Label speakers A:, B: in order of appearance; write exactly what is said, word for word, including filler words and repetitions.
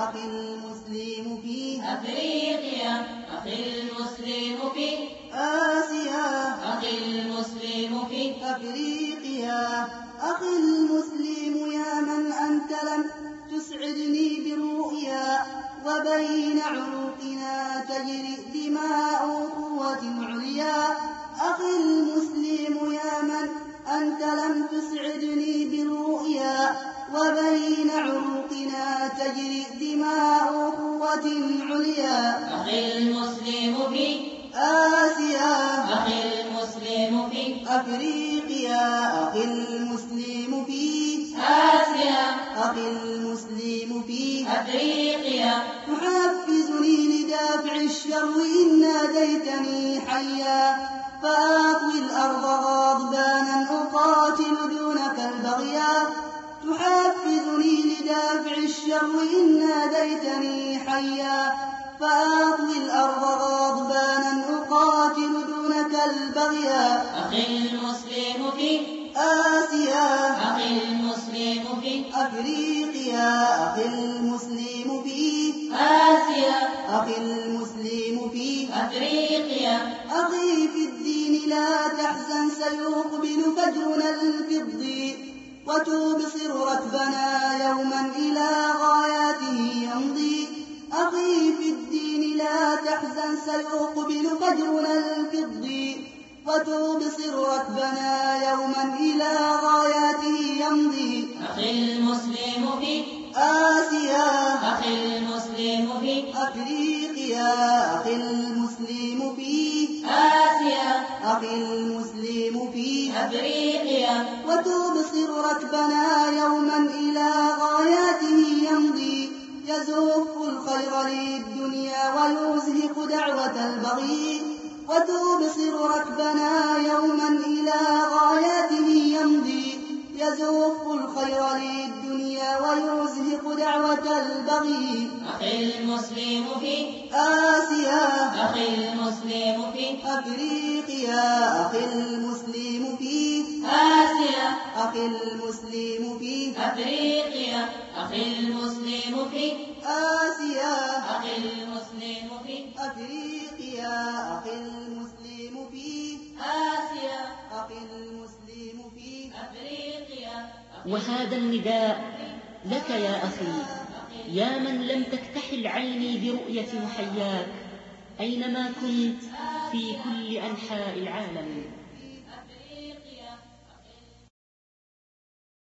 A: أخي المسلم في
B: أفريقيا، أخي المسلم في
A: آسيا،
B: أخي المسلم في
A: أفريقيا. أخي المسلم يا من أنت لم تسعدني بالرؤيا، وبين عروقنا تجري دماء قوة عليا. أخي المسلم يا من أنت لم تسعدني بالرؤيا، وبين عروقنا تجري دماء قوة عليا.
B: أخي المسلم في
A: آسيا،
B: أخي المسلم في
A: أفريقيا. أخي المسلم في
B: آسيا،
A: أخي المسلم في
B: أفريقيا.
A: تحفزني لدافع الشر إن ناديتني حيا، فأطوي الأرض غضبانا أقاتل دونك البغيا. تحفزني لدافع الشر إن ناديتني حيا، فأطوي الأرض غضبانا أقاتل دونك البغيا.
B: أخي المسلم في
A: آسيا،
B: أخي المسلم في
A: أفريقيا. أخي المسلم في
B: آسيا،
A: أخي المسلم في
B: أفريقيا.
A: أخي في الدين لا تحزن، سيقبل فجرنا الفضي، وتبصر ركبنا يوما إلى غاياته يمضي. أخي في الدين لا تحزن، سيقبل فجرنا الفضي، وتبصر ركبنا يوما إلى غاياته يمضي.
B: أخي المسلم في
A: آسيا،
B: أخي المسلم في
A: أفريقيا. أخي المسلم في
B: آسيا،
A: أخي المسلم في
B: أفريقيا.
A: وتبصر ركبنا يوما إلى غاياته يمضي. يزف الخير للدنيا ويزهق دعوة البغي، وتبصر ركبنا يوما إلى غاياته يمضي. يزف الخير للدنيا ويزهق دعوة البغي.
B: أخي المسلم في
A: آسيا،
B: أخي المسلم في
A: أفريقيا. أخي المسلم في
B: آسيا،
A: أخي المسلم في
B: أفريقيا. أخي المسلم في
A: آسيا،
B: أخي المسلم في
A: أفريقيا. أخي المسلم في
B: آسيا،
A: أخي المسلم في
B: أفريقيا.
C: وهذا النداء لك يا أخي، يا من لم تكتحل عيني برؤية محياك أينما كنت في كل أنحاء العالم.